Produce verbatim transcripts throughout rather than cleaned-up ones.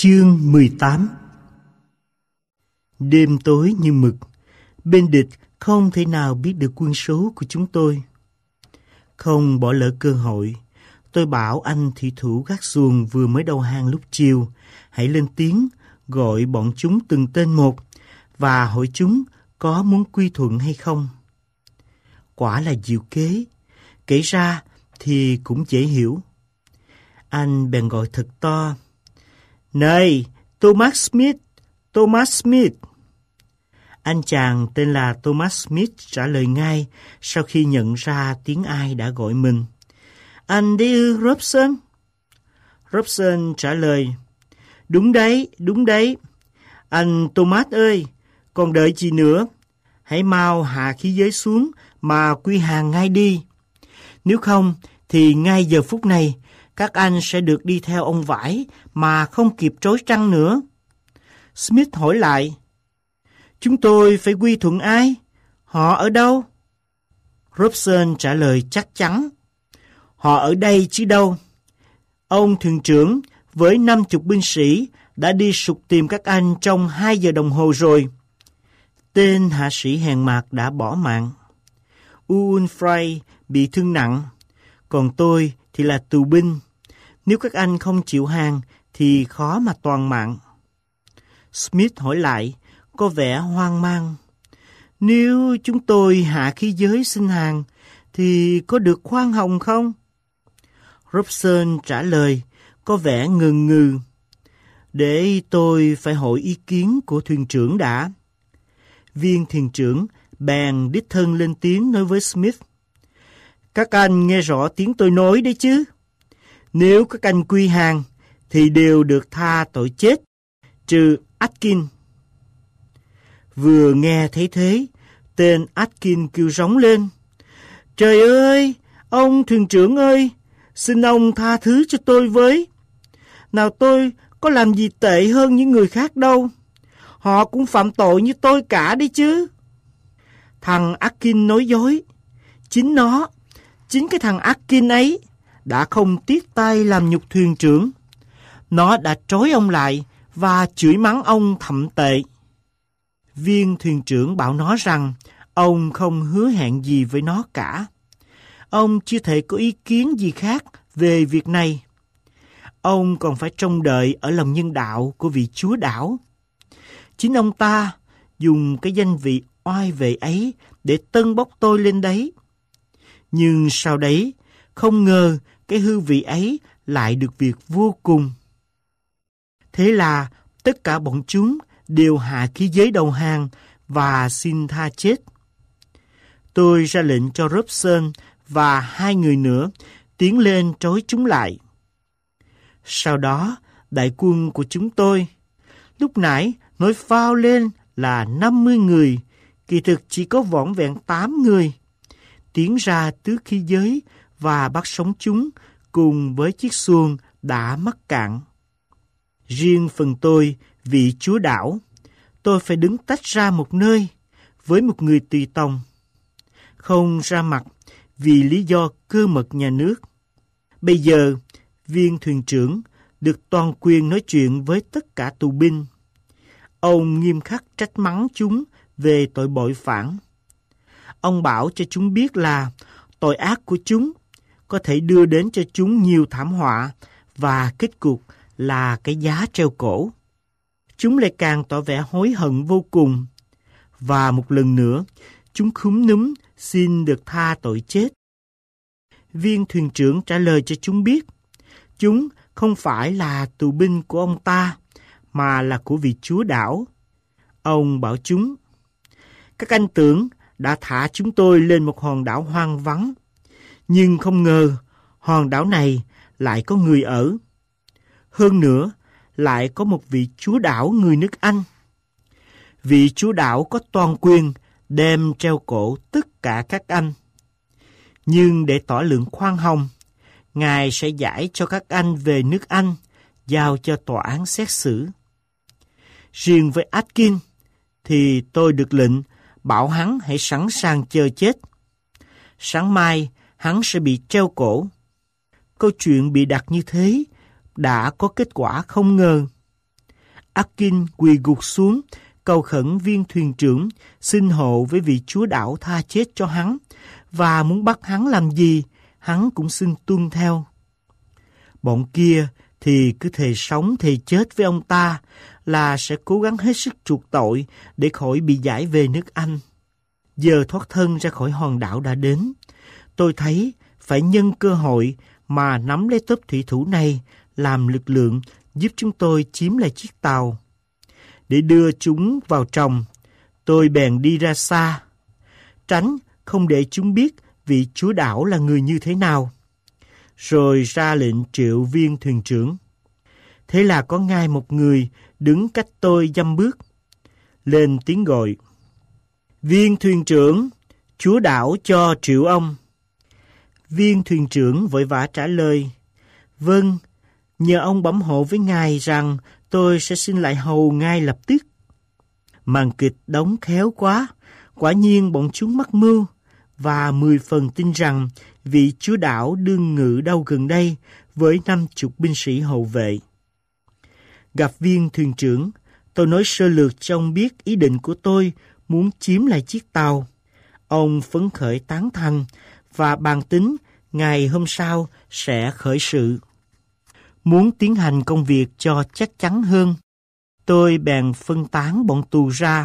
Chương mười tám. Đêm tối như mực, bên địch không thể nào biết được quân số của chúng tôi. Không bỏ lỡ cơ hội, tôi bảo anh thủy thủ gác xuồng vừa mới đầu hàng lúc chiều, hãy lên tiếng gọi bọn chúng từng tên một và hỏi chúng có muốn quy thuận hay không. Quả là diệu kế, kể ra thì cũng dễ hiểu. Anh bèn gọi thật to: "Này, Thomas Smith, Thomas Smith!" Anh chàng tên là Thomas Smith trả lời ngay sau khi nhận ra tiếng ai đã gọi mình. "Anh đấy ư, Robson?" Robson trả lời: "Đúng đấy, đúng đấy. Anh Thomas ơi, còn đợi gì nữa? Hãy mau hạ khí giới xuống mà quy hàng ngay đi. Nếu không thì ngay giờ phút này các anh sẽ được đi theo ông vải mà không kịp trối trăng nữa." Smith hỏi lại: "Chúng tôi phải quy thuận ai? Họ ở đâu?" Robson trả lời chắc chắn: "Họ ở đây chứ đâu. Ông thuyền trưởng với năm chục binh sĩ đã đi sục tìm các anh trong hai giờ đồng hồ rồi." Tên hạ sĩ hèn mạc đã bỏ mạng. Ewan Fry bị thương nặng, còn tôi thì là tù binh. Nếu các anh không chịu hàng thì khó mà toàn mạng. Smith hỏi lại, có vẻ hoang mang: "Nếu chúng tôi hạ khí giới xin hàng thì có được khoan hồng không?" Robson trả lời, có vẻ ngần ngừ: "Để tôi phải hỏi ý kiến của thuyền trưởng đã." Viên thuyền trưởng bèn đích thân lên tiếng nói với Smith: "Các anh nghe rõ tiếng tôi nói đấy chứ? Nếu các anh quy hàng thì đều được tha tội chết, trừ Atkin." Vừa nghe thấy thế, tên Atkin kêu rống lên: "Trời ơi, ông thuyền trưởng ơi, xin ông tha thứ cho tôi với. Nào tôi có làm gì tệ hơn những người khác đâu. Họ cũng phạm tội như tôi cả đấy chứ." Thằng Atkin nói dối. Chính nó, chính cái thằng Atkin ấy đã không tiếc tay làm nhục thuyền trưởng. Nó đã trói ông lại và chửi mắng ông thậm tệ. Viên thuyền trưởng bảo nó rằng ông không hứa hẹn gì với nó cả. Ông chưa thể có ý kiến gì khác về việc này. Ông còn phải trông đợi ở lòng nhân đạo của vị chúa đảo. Chính ông ta dùng cái danh vị oai vệ ấy để tâng bốc tôi lên đấy. Nhưng sau đấy, không ngờ cái hư vị ấy lại được việc vô cùng. Thế là tất cả bọn chúng đều hạ khí giới đầu hàng và xin tha chết. Tôi ra lệnh cho Robson và hai người nữa tiến lên trói chúng lại. Sau đó, đại quân của chúng tôi, lúc nãy nói phao lên là năm mươi người, kỳ thực chỉ có vỏn vẹn tám người, tiến ra tước khí giới và bắt sống chúng cùng với chiếc xuồng đã mắc cạn. Riêng phần tôi, vị chúa đảo, tôi phải đứng tách ra một nơi với một người tùy tòng, không ra mặt vì lý do cơ mật nhà nước. Bây giờ, viên thuyền trưởng được toàn quyền nói chuyện với tất cả tù binh. Ông nghiêm khắc trách mắng chúng về tội bội phản. Ông bảo cho chúng biết là tội ác của chúng có thể đưa đến cho chúng nhiều thảm họa và kết cục là cái giá treo cổ. Chúng lại càng tỏ vẻ hối hận vô cùng. Và một lần nữa, chúng khúm núm xin được tha tội chết. Viên thuyền trưởng trả lời cho chúng biết, chúng không phải là tù binh của ông ta, mà là của vị chúa đảo. Ông bảo chúng: "Các anh tưởng đã thả chúng tôi lên một hòn đảo hoang vắng, nhưng không ngờ hòn đảo này lại có người ở. Hơn nữa, lại có một vị chúa đảo người nước Anh. Vị chúa đảo có toàn quyền đem treo cổ tất cả các anh. Nhưng để tỏ lượng khoan hồng, Ngài sẽ giải cho các anh về nước Anh, giao cho tòa án xét xử. Riêng với Atkin thì tôi được lệnh bảo hắn hãy sẵn sàng chờ chết. Sáng mai hắn sẽ bị treo cổ." Câu chuyện bị đặt như thế đã có kết quả không ngờ. Atkin quỳ gục xuống, cầu khẩn viên thuyền trưởng xin hộ với vị chúa đảo tha chết cho hắn, và muốn bắt hắn làm gì, hắn cũng xin tuân theo. Bọn kia thì cứ thề sống thề chết với ông ta là sẽ cố gắng hết sức chuộc tội để khỏi bị giải về nước Anh. Giờ thoát thân ra khỏi hòn đảo đã đến. Tôi thấy phải nhân cơ hội mà nắm lấy tốp thủy thủ này làm lực lượng giúp chúng tôi chiếm lại chiếc tàu. Để đưa chúng vào trồng, tôi bèn đi ra xa, tránh không để chúng biết vị chúa đảo là người như thế nào. Rồi ra lệnh triệu viên thuyền trưởng. Thế là có ngay một người đứng cách tôi dăm bước, lên tiếng gọi: "Viên thuyền trưởng, chúa đảo cho triệu ông." Viên thuyền trưởng vội vã trả lời: "Vâng, nhờ ông bẩm hộ với ngài rằng tôi sẽ xin lại hầu ngay lập tức." Màn kịch đóng khéo quá, quả nhiên bọn chúng mắc mưu, và mười phần tin rằng vị chúa đảo đương ngự đâu gần đây với năm chục binh sĩ hầu vệ. Gặp viên thuyền trưởng, tôi nói sơ lược cho ông biết ý định của tôi muốn chiếm lại chiếc tàu. Ông phấn khởi tán thành và bàn tính ngày hôm sau sẽ khởi sự. Muốn tiến hành công việc cho chắc chắn hơn, tôi bèn phân tán bọn tù ra.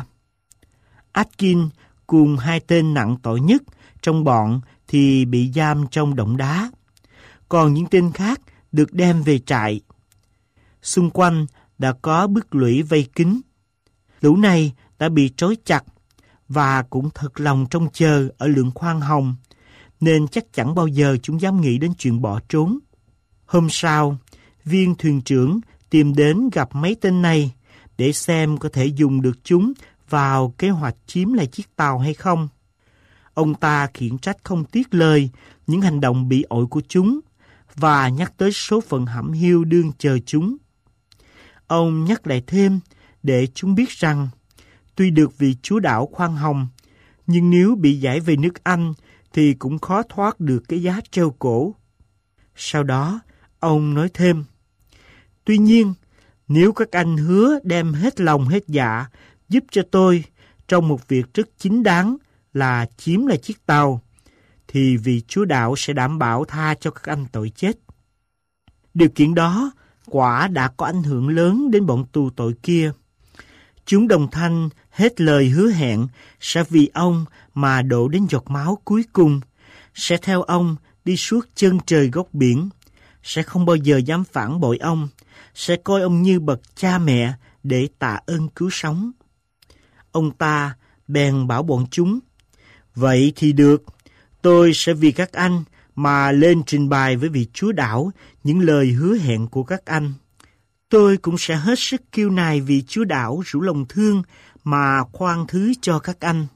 Atkin cùng hai tên nặng tội nhất trong bọn thì bị giam trong động đá, còn những tên khác được đem về trại. Xung quanh đã có bức lũy vây kín. Lũ này đã bị trói chặt và cũng thật lòng trông chờ ở lượng khoan hồng, nên chắc chẳng bao giờ chúng dám nghĩ đến chuyện bỏ trốn. Hôm sau, viên thuyền trưởng tìm đến gặp mấy tên này để xem có thể dùng được chúng vào kế hoạch chiếm lại chiếc tàu hay không. Ông ta khiển trách không tiếc lời những hành động bị ổi của chúng và nhắc tới số phận hẩm hiu đương chờ chúng. Ông nhắc lại thêm để chúng biết rằng tuy được vị chúa đảo khoan hồng, nhưng nếu bị giải về nước Anh thì cũng khó thoát được cái giá treo cổ. Sau đó, ông nói thêm: "Tuy nhiên, nếu các anh hứa đem hết lòng hết dạ giúp cho tôi trong một việc rất chính đáng là chiếm lại chiếc tàu, thì vị chúa đảo sẽ đảm bảo tha cho các anh tội chết." Điều kiện đó quả đã có ảnh hưởng lớn đến bọn tù tội kia. Chúng đồng thanh hết lời hứa hẹn sẽ vì ông mà đổ đến giọt máu cuối cùng, sẽ theo ông đi suốt chân trời góc biển, sẽ không bao giờ dám phản bội ông, sẽ coi ông như bậc cha mẹ để tạ ơn cứu sống. Ông ta bèn bảo bọn chúng: "Vậy thì được, tôi sẽ vì các anh mà lên trình bày với vị chúa đảo những lời hứa hẹn của các anh. Tôi cũng sẽ hết sức kêu nài vị chúa đảo rủ lòng thương mà khoan thứ cho các anh."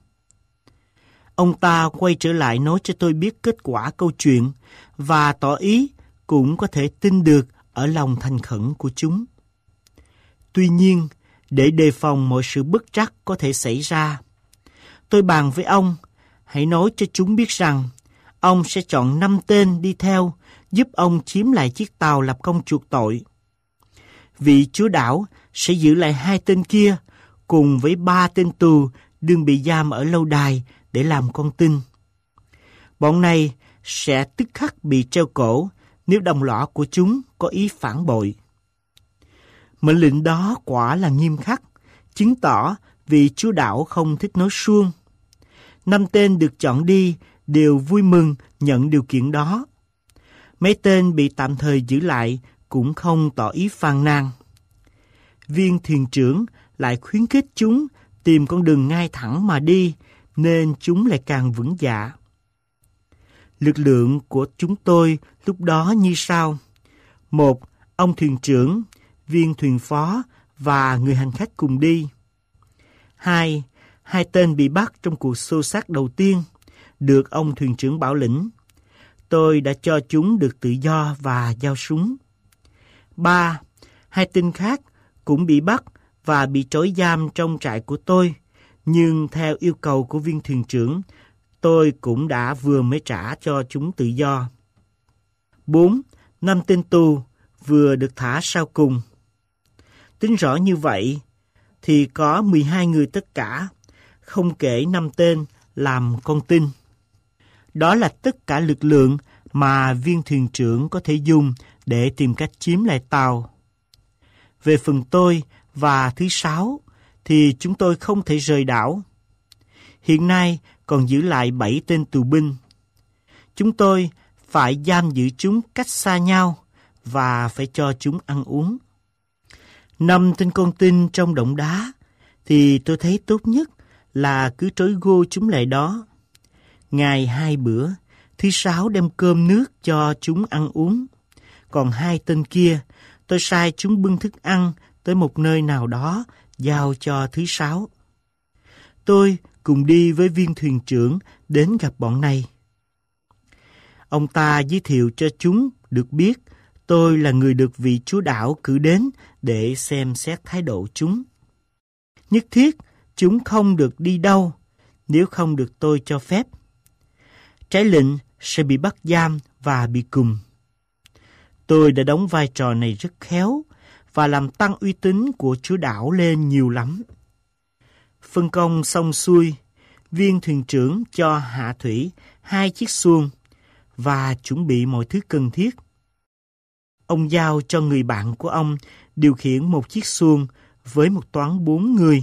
Ông ta quay trở lại nói cho tôi biết kết quả câu chuyện và tỏ ý cũng có thể tin được ở lòng thành khẩn của chúng. Tuy nhiên, để đề phòng mọi sự bất trắc có thể xảy ra, tôi bàn với ông, hãy nói cho chúng biết rằng ông sẽ chọn năm tên đi theo giúp ông chiếm lại chiếc tàu lập công chuộc tội. Vị chúa đảo sẽ giữ lại hai tên kia cùng với ba tên tù đương bị giam ở lâu đài để làm con tin. Bọn này sẽ tức khắc bị treo cổ nếu đồng lõa của chúng có ý phản bội. Mệnh lệnh đó quả là nghiêm khắc, chứng tỏ vị chúa đảo không thích nói suông. Năm tên được chọn đi đều vui mừng nhận điều kiện đó. Mấy tên bị tạm thời giữ lại cũng không tỏ ý phàn nàn. Viên thuyền trưởng lại khuyến khích chúng tìm con đường ngay thẳng mà đi, nên chúng lại càng vững dạ. Lực lượng của chúng tôi lúc đó như sau: một, ông thuyền trưởng, viên thuyền phó và người hành khách cùng đi. Hai, hai tên bị bắt trong cuộc xô xát đầu tiên, được ông thuyền trưởng bảo lĩnh. Tôi đã cho chúng được tự do và giao súng. Ba, hai tên khác cũng bị bắt và bị trói giam trong trại của tôi, nhưng theo yêu cầu của viên thuyền trưởng, tôi cũng đã vừa mới trả cho chúng tự do. Bốn, năm tên tù vừa được thả sau cùng. Tính rõ như vậy thì có mười hai người tất cả, không kể năm tên làm con tin. Đó là tất cả lực lượng mà viên thuyền trưởng có thể dùng để tìm cách chiếm lại tàu. Về phần tôi và thứ sáu thì chúng tôi không thể rời đảo. Hiện nay còn giữ lại bảy tên tù binh. Chúng tôi phải giam giữ chúng cách xa nhau và phải cho chúng ăn uống. Năm tên con tin trong động đá thì tôi thấy tốt nhất là cứ trói gô chúng lại đó. Ngày hai bữa, thứ sáu đem cơm nước cho chúng ăn uống. Còn hai tên kia, tôi sai chúng bưng thức ăn tới một nơi nào đó, giao cho thứ sáu. Tôi cùng đi với viên thuyền trưởng đến gặp bọn này. Ông ta giới thiệu cho chúng được biết tôi là người được vị chúa đảo cử đến để xem xét thái độ chúng. Nhất thiết chúng không được đi đâu nếu không được tôi cho phép. Trái lệnh sẽ bị bắt giam và bị cùm. Tôi đã đóng vai trò này rất khéo và làm tăng uy tín của chúa đảo lên nhiều lắm. Phân công xong xuôi, viên thuyền trưởng cho hạ thủy hai chiếc xuông và chuẩn bị mọi thứ cần thiết. Ông giao cho người bạn của ông điều khiển một chiếc xuông với một toán bốn người.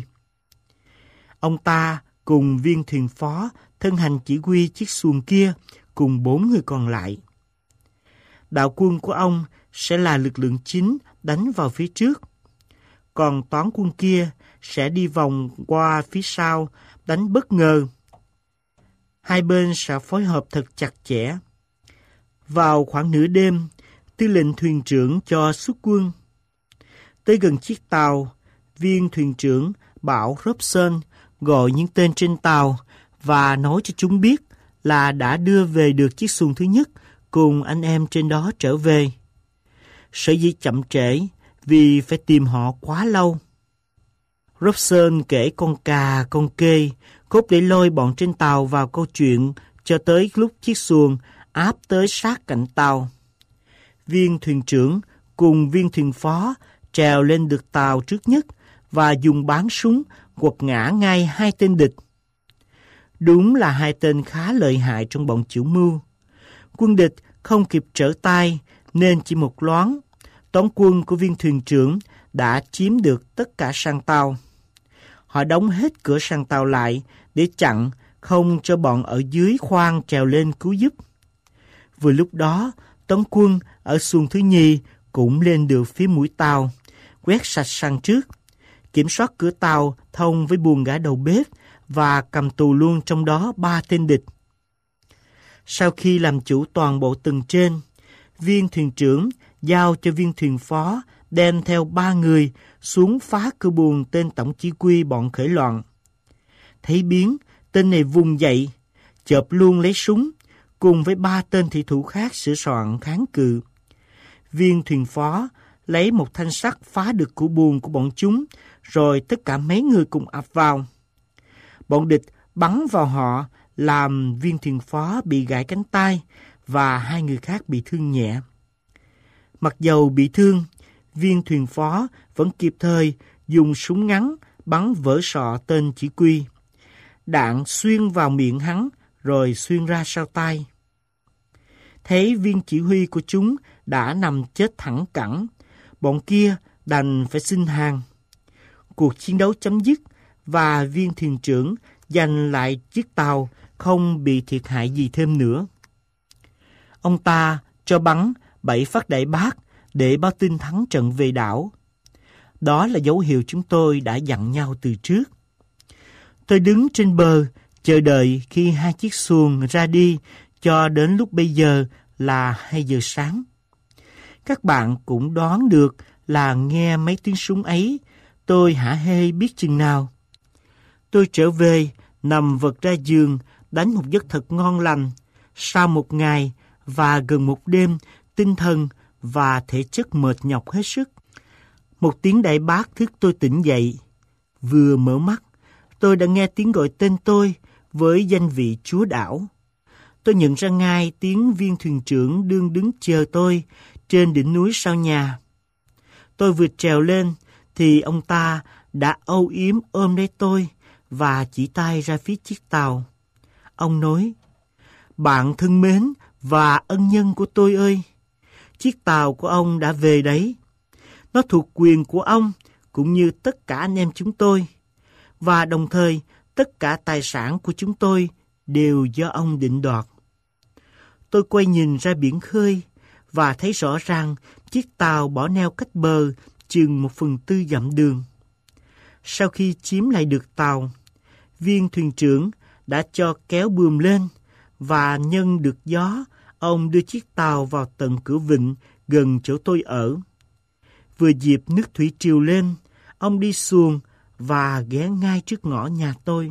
Ông ta cùng viên thuyền phó thân hành chỉ huy chiếc xuông kia cùng bốn người còn lại. Đạo quân của ông sẽ là lực lượng chính đánh vào phía trước, còn toán quân kia sẽ đi vòng qua phía sau đánh bất ngờ. Hai bên sẽ phối hợp thật chặt chẽ. Vào khoảng nửa đêm, tư lệnh thuyền trưởng cho xuất quân. Tới gần chiếc tàu, viên thuyền trưởng bảo Robson gọi những tên trên tàu và nói cho chúng biết là đã đưa về được chiếc xuồng thứ nhất cùng anh em trên đó trở về. Sở dĩ chậm trễ vì phải tìm họ quá lâu. Robson kể con cà, con kê, cốt để lôi bọn trên tàu vào câu chuyện cho tới lúc chiếc xuồng áp tới sát cạnh tàu. Viên thuyền trưởng cùng viên thuyền phó trèo lên được tàu trước nhất và dùng báng súng quật ngã ngay hai tên địch. Đúng là hai tên khá lợi hại trong bọn chủ mưu. Quân địch không kịp trở tay nên chỉ một loáng, toán quân của viên thuyền trưởng đã chiếm được tất cả sang tàu. Họ đóng hết cửa sang tàu lại để chặn không cho bọn ở dưới khoang trèo lên cứu giúp. Vừa lúc đó, toán quân ở xuồng thứ nhì cũng lên được phía mũi tàu, quét sạch sang trước, kiểm soát cửa tàu thông với buồng gã đầu bếp và cầm tù luôn trong đó ba tên địch. Sau khi làm chủ toàn bộ tầng trên, viên thuyền trưởng giao cho viên thuyền phó đem theo ba người xuống phá cửa buồng tên tổng chỉ huy bọn khởi loạn. Thấy biến, tên này vùng dậy, chộp luôn lấy súng, cùng với ba tên thị thủ khác sửa soạn kháng cự. Viên thuyền phó lấy một thanh sắt phá được cửa buồng của bọn chúng, rồi tất cả mấy người cùng ập vào. Bọn địch bắn vào họ, làm viên thuyền phó bị gãy cánh tay và hai người khác bị thương nhẹ. Mặc dầu bị thương, viên thuyền phó vẫn kịp thời dùng súng ngắn bắn vỡ sọ tên chỉ huy. Đạn xuyên vào miệng hắn rồi xuyên ra sau tay. Thấy viên chỉ huy của chúng đã nằm chết thẳng cẳng, bọn kia đành phải xin hàng. Cuộc chiến đấu chấm dứt và viên thuyền trưởng giành lại chiếc tàu không bị thiệt hại gì thêm nữa. Ông ta cho bắn bảy phát đại bác để báo tin thắng trận về đảo. Đó là dấu hiệu chúng tôi đã dặn nhau từ trước. Tôi đứng trên bờ chờ đợi khi hai chiếc xuồng ra đi cho đến lúc bây giờ là hai giờ sáng. Các bạn cũng đoán được là nghe mấy tiếng súng ấy, tôi hả hê biết chừng nào. Tôi trở về, nằm vật ra giường, đánh một giấc thật ngon lành. Sau một ngày và gần một đêm, tinh thần và thể chất mệt nhọc hết sức. Một tiếng đại bác thức tôi tỉnh dậy. Vừa mở mắt, tôi đã nghe tiếng gọi tên tôi với danh vị chúa đảo. Tôi nhận ra ngay tiếng viên thuyền trưởng đương đứng chờ tôi trên đỉnh núi sau nhà. Tôi vừa trèo lên thì ông ta đã âu yếm ôm lấy tôi và chỉ tay ra phía chiếc tàu. Ông nói, bạn thân mến và ân nhân của tôi ơi, chiếc tàu của ông đã về đấy. Nó thuộc quyền của ông cũng như tất cả anh em chúng tôi, và đồng thời tất cả tài sản của chúng tôi đều do ông định đoạt. Tôi quay nhìn ra biển khơi và thấy rõ ràng chiếc tàu bỏ neo cách bờ chừng một phần tư dặm đường. Sau khi chiếm lại được tàu, viên thuyền trưởng đã cho kéo buồm lên và nhân được gió, ông đưa chiếc tàu vào tận cửa vịnh gần chỗ tôi ở. Vừa dịp nước thủy triều lên, ông đi xuồng và ghé ngay trước ngõ nhà tôi.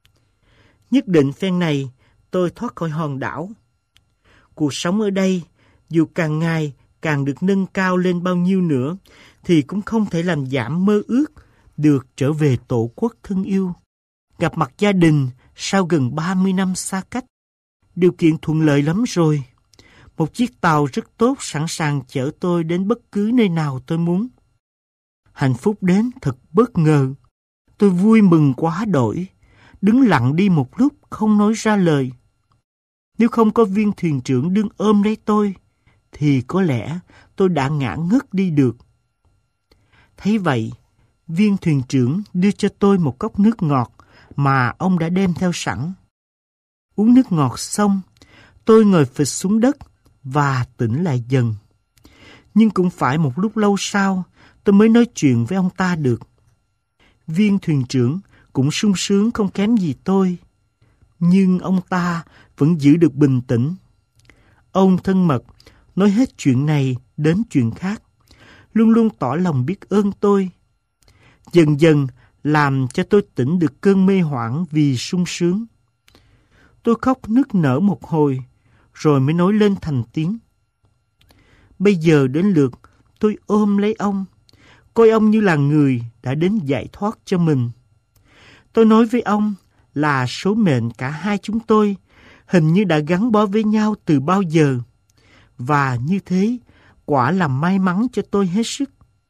Nhất định phen này tôi thoát khỏi hòn đảo. Cuộc sống ở đây, dù càng ngày càng được nâng cao lên bao nhiêu nữa, thì cũng không thể làm giảm mơ ước được trở về tổ quốc thân yêu. Gặp mặt gia đình sau gần ba mươi năm xa cách, điều kiện thuận lợi lắm rồi. Một chiếc tàu rất tốt sẵn sàng chở tôi đến bất cứ nơi nào tôi muốn. Hạnh phúc đến thật bất ngờ. Tôi vui mừng quá đổi, đứng lặng đi một lúc không nói ra lời. Nếu không có viên thuyền trưởng đương ôm lấy tôi, thì có lẽ tôi đã ngã ngất đi được. Thấy vậy, viên thuyền trưởng đưa cho tôi một cốc nước ngọt mà ông đã đem theo sẵn. Uống nước ngọt xong, tôi ngồi phịch xuống đất và tỉnh lại dần. Nhưng cũng phải một lúc lâu sau, tôi mới nói chuyện với ông ta được. Viên thuyền trưởng cũng sung sướng không kém gì tôi, nhưng ông ta vẫn giữ được bình tĩnh. Ông thân mật nói hết chuyện này đến chuyện khác, luôn luôn tỏ lòng biết ơn tôi. Dần dần làm cho tôi tỉnh được cơn mê hoảng vì sung sướng. Tôi khóc nức nở một hồi, rồi mới nói lên thành tiếng. Bây giờ đến lượt tôi ôm lấy ông, coi ông như là người đã đến giải thoát cho mình. Tôi nói với ông là số mệnh cả hai chúng tôi hình như đã gắn bó với nhau từ bao giờ, và như thế quả là may mắn cho tôi hết sức.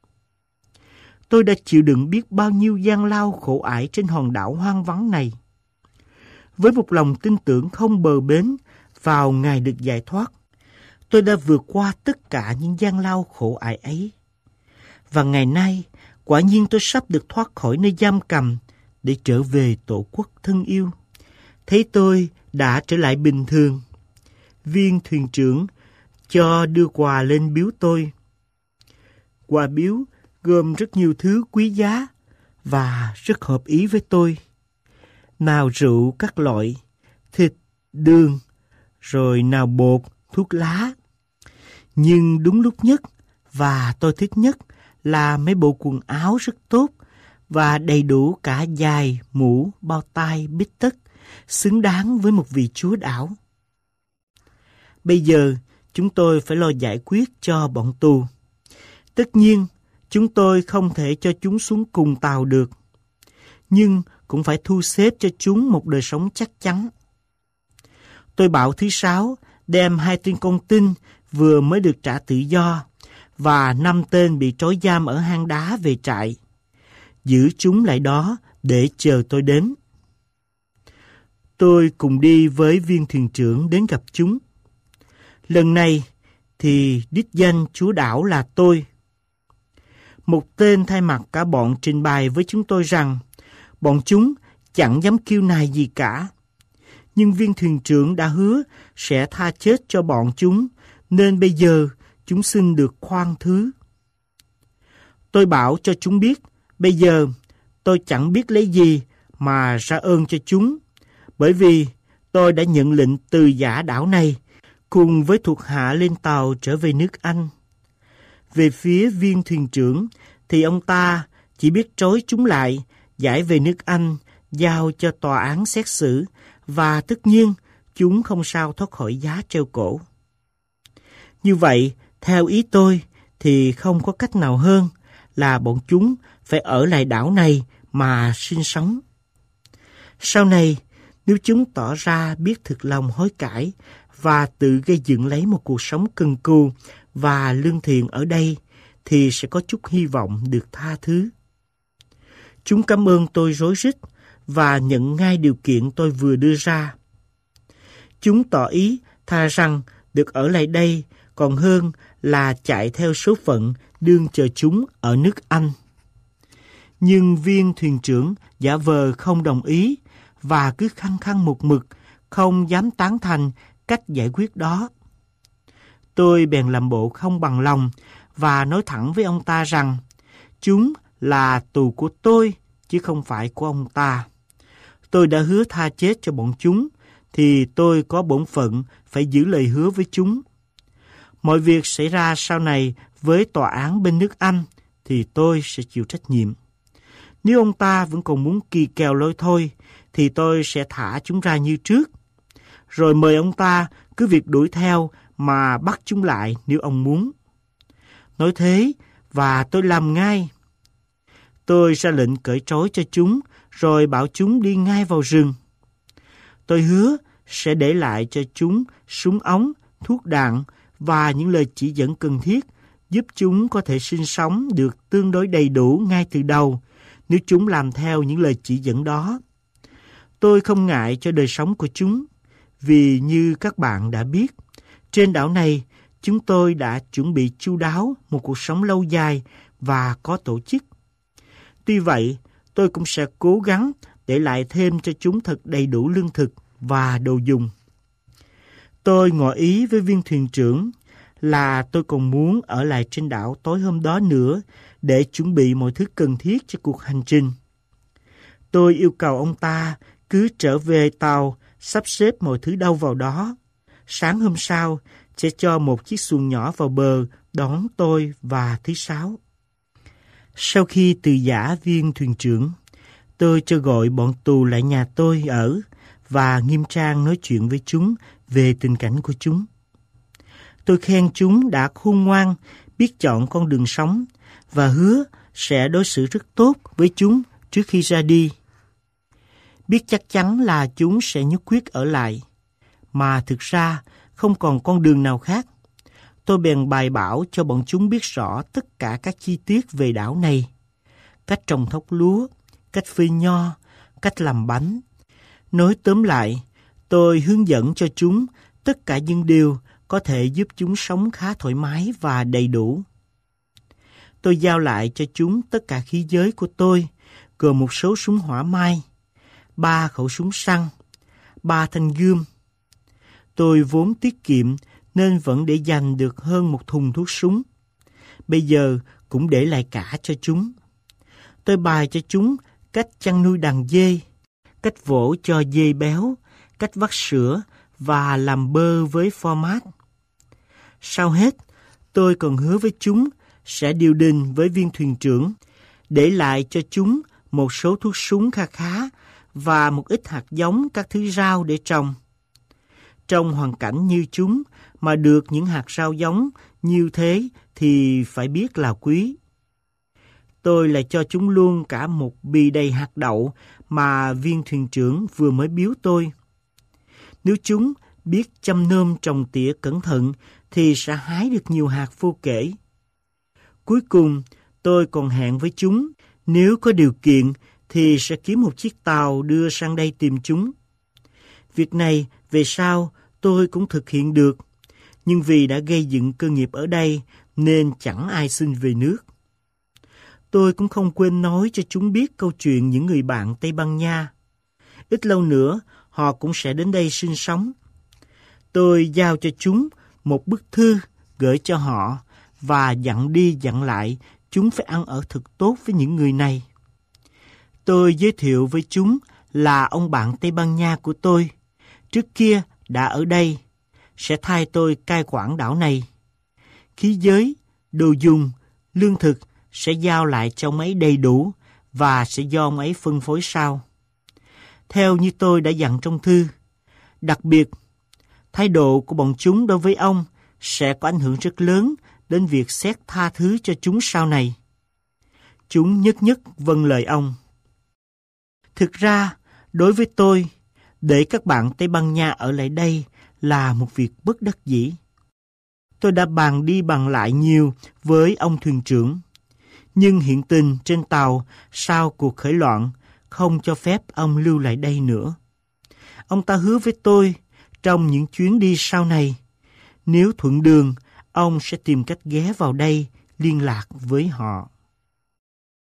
Tôi đã chịu đựng biết bao nhiêu gian lao khổ ải trên hòn đảo hoang vắng này. Với một lòng tin tưởng không bờ bến vào ngày được giải thoát, tôi đã vượt qua tất cả những gian lao khổ ải ấy. Và ngày nay, quả nhiên tôi sắp được thoát khỏi nơi giam cầm để trở về tổ quốc thân yêu. Thấy tôi đã trở lại bình thường, viên thuyền trưởng cho đưa quà lên biếu tôi. Quà biếu gồm rất nhiều thứ quý giá và rất hợp ý với tôi. Nào rượu các loại, thịt, đường, rồi nào bột, thuốc lá. Nhưng đúng lúc nhất và tôi thích nhất là mấy bộ quần áo rất tốt và đầy đủ cả giày, mũ, bao tay, bít tất, xứng đáng với một vị chúa đảo. Bây giờ, chúng tôi phải lo giải quyết cho bọn tù. Tất nhiên, chúng tôi không thể cho chúng xuống cùng tàu được, nhưng cũng phải thu xếp cho chúng một đời sống chắc chắn. Tôi bảo thứ sáu đem hai tên con tin vừa mới được trả tự do và năm tên bị trói giam ở hang đá về trại, giữ chúng lại đó để chờ tôi đến. Tôi cùng đi với viên thuyền trưởng đến gặp chúng. Lần này thì đích danh chúa đảo là tôi. Một tên thay mặt cả bọn trình bày với chúng tôi rằng bọn chúng chẳng dám kiêu nài gì cả. Nhưng viên thuyền trưởng đã hứa sẽ tha chết cho bọn chúng, nên bây giờ chúng xin được khoan thứ. Tôi bảo cho chúng biết, bây giờ tôi chẳng biết lấy gì mà ra ơn cho chúng, bởi vì tôi đã nhận lệnh từ giã đảo này cùng với thuộc hạ lên tàu trở về nước Anh. Về phía viên thuyền trưởng thì ông ta chỉ biết trói chúng lại, giải về nước Anh, giao cho tòa án xét xử, và tất nhiên chúng không sao thoát khỏi giá treo cổ. Như vậy, theo ý tôi thì không có cách nào hơn là bọn chúng phải ở lại đảo này mà sinh sống. Sau này, nếu chúng tỏ ra biết thực lòng hối cải và tự gây dựng lấy một cuộc sống cần cù và lương thiện ở đây, thì sẽ có chút hy vọng được tha thứ. Chúng cảm ơn tôi rối rít và nhận ngay điều kiện tôi vừa đưa ra. Chúng tỏ ý thà rằng được ở lại đây còn hơn là chạy theo số phận đương chờ chúng ở nước Anh. Nhưng viên thuyền trưởng giả vờ không đồng ý và cứ khăng khăng một mực, không dám tán thành cách giải quyết đó. Tôi bèn làm bộ không bằng lòng và nói thẳng với ông ta rằng chúng là tù của tôi chứ không phải của ông ta. Tôi đã hứa tha chết cho bọn chúng thì tôi có bổn phận phải giữ lời hứa với chúng. Mọi việc xảy ra sau này với tòa án bên nước Anh thì tôi sẽ chịu trách nhiệm. Nếu ông ta vẫn còn muốn kỳ kèo lôi thôi thì tôi sẽ thả chúng ra như trước, rồi mời ông ta cứ việc đuổi theo mà bắt chúng lại nếu ông muốn. Nói thế và tôi làm ngay. Tôi ra lệnh cởi trói cho chúng rồi bảo chúng đi ngay vào rừng. Tôi hứa sẽ để lại cho chúng súng ống, thuốc đạn và những lời chỉ dẫn cần thiết giúp chúng có thể sinh sống được tương đối đầy đủ ngay từ đầu nếu chúng làm theo những lời chỉ dẫn đó. Tôi không ngại cho đời sống của chúng, vì như các bạn đã biết, trên đảo này chúng tôi đã chuẩn bị chu đáo một cuộc sống lâu dài và có tổ chức. Tuy vậy, tôi cũng sẽ cố gắng để lại thêm cho chúng thật đầy đủ lương thực và đồ dùng. Tôi ngỏ ý với viên thuyền trưởng là tôi còn muốn ở lại trên đảo tối hôm đó nữa để chuẩn bị mọi thứ cần thiết cho cuộc hành trình. Tôi yêu cầu ông ta cứ trở về tàu, sắp xếp mọi thứ đâu vào đó. Sáng hôm sau, sẽ cho một chiếc xuồng nhỏ vào bờ đón tôi và thứ sáu. Sau khi từ giã viên thuyền trưởng, tôi cho gọi bọn tù lại nhà tôi ở và nghiêm trang nói chuyện với chúng về tình cảnh của chúng. Tôi khen chúng đã khôn ngoan, biết chọn con đường sống và hứa sẽ đối xử rất tốt với chúng trước khi ra đi. Biết chắc chắn là chúng sẽ nhất quyết ở lại, mà thực ra không còn con đường nào khác. Tôi bèn bài bảo cho bọn chúng biết rõ tất cả các chi tiết về đảo này. Cách trồng thóc lúa, cách phơi nho, cách làm bánh. Nói tóm lại, tôi hướng dẫn cho chúng tất cả những điều có thể giúp chúng sống khá thoải mái và đầy đủ. Tôi giao lại cho chúng tất cả khí giới của tôi, gồm một số súng hỏa mai, ba khẩu súng săn, ba thanh gươm. Tôi vốn tiết kiệm nên vẫn để dành được hơn một thùng thuốc súng. Bây giờ cũng để lại cả cho chúng. Tôi bày cho chúng cách chăn nuôi đàn dê, cách vỗ cho dê béo, cách vắt sữa và làm bơ với format. Sau hết, tôi còn hứa với chúng sẽ điều đình với viên thuyền trưởng, để lại cho chúng một số thuốc súng kha khá và một ít hạt giống các thứ rau để trồng. Trong hoàn cảnh như chúng mà được những hạt rau giống như thế thì phải biết là quý. Tôi lại cho chúng luôn cả một bì đầy hạt đậu mà viên thuyền trưởng vừa mới biếu tôi. Nếu chúng biết chăm nom trồng tỉa cẩn thận thì sẽ hái được nhiều hạt vô kể. Cuối cùng, tôi còn hẹn với chúng, nếu có điều kiện thì sẽ kiếm một chiếc tàu đưa sang đây tìm chúng. Việc này về sau tôi cũng thực hiện được, nhưng vì đã gây dựng cơ nghiệp ở đây nên chẳng ai xin về nước. Tôi cũng không quên nói cho chúng biết câu chuyện những người bạn Tây Ban Nha. Ít lâu nữa, họ cũng sẽ đến đây sinh sống. Tôi giao cho chúng một bức thư gửi cho họ và dặn đi dặn lại chúng phải ăn ở thật tốt với những người này. Tôi giới thiệu với chúng là ông bạn Tây Ban Nha của tôi, trước kia đã ở đây, sẽ thay tôi cai quản đảo này. Khí giới, đồ dùng, lương thực sẽ giao lại cho ông ấy đầy đủ và sẽ do ông ấy phân phối sau. Theo như tôi đã dặn trong thư, đặc biệt, thái độ của bọn chúng đối với ông sẽ có ảnh hưởng rất lớn đến việc xét tha thứ cho chúng sau này. Chúng nhất nhất vâng lời ông. Thực ra, đối với tôi, để các bạn Tây Ban Nha ở lại đây là một việc bất đắc dĩ. Tôi đã bàn đi bàn lại nhiều với ông thuyền trưởng. Nhưng hiện tình trên tàu sau cuộc khởi loạn không cho phép ông lưu lại đây nữa. Ông ta hứa với tôi trong những chuyến đi sau này, nếu thuận đường, ông sẽ tìm cách ghé vào đây liên lạc với họ.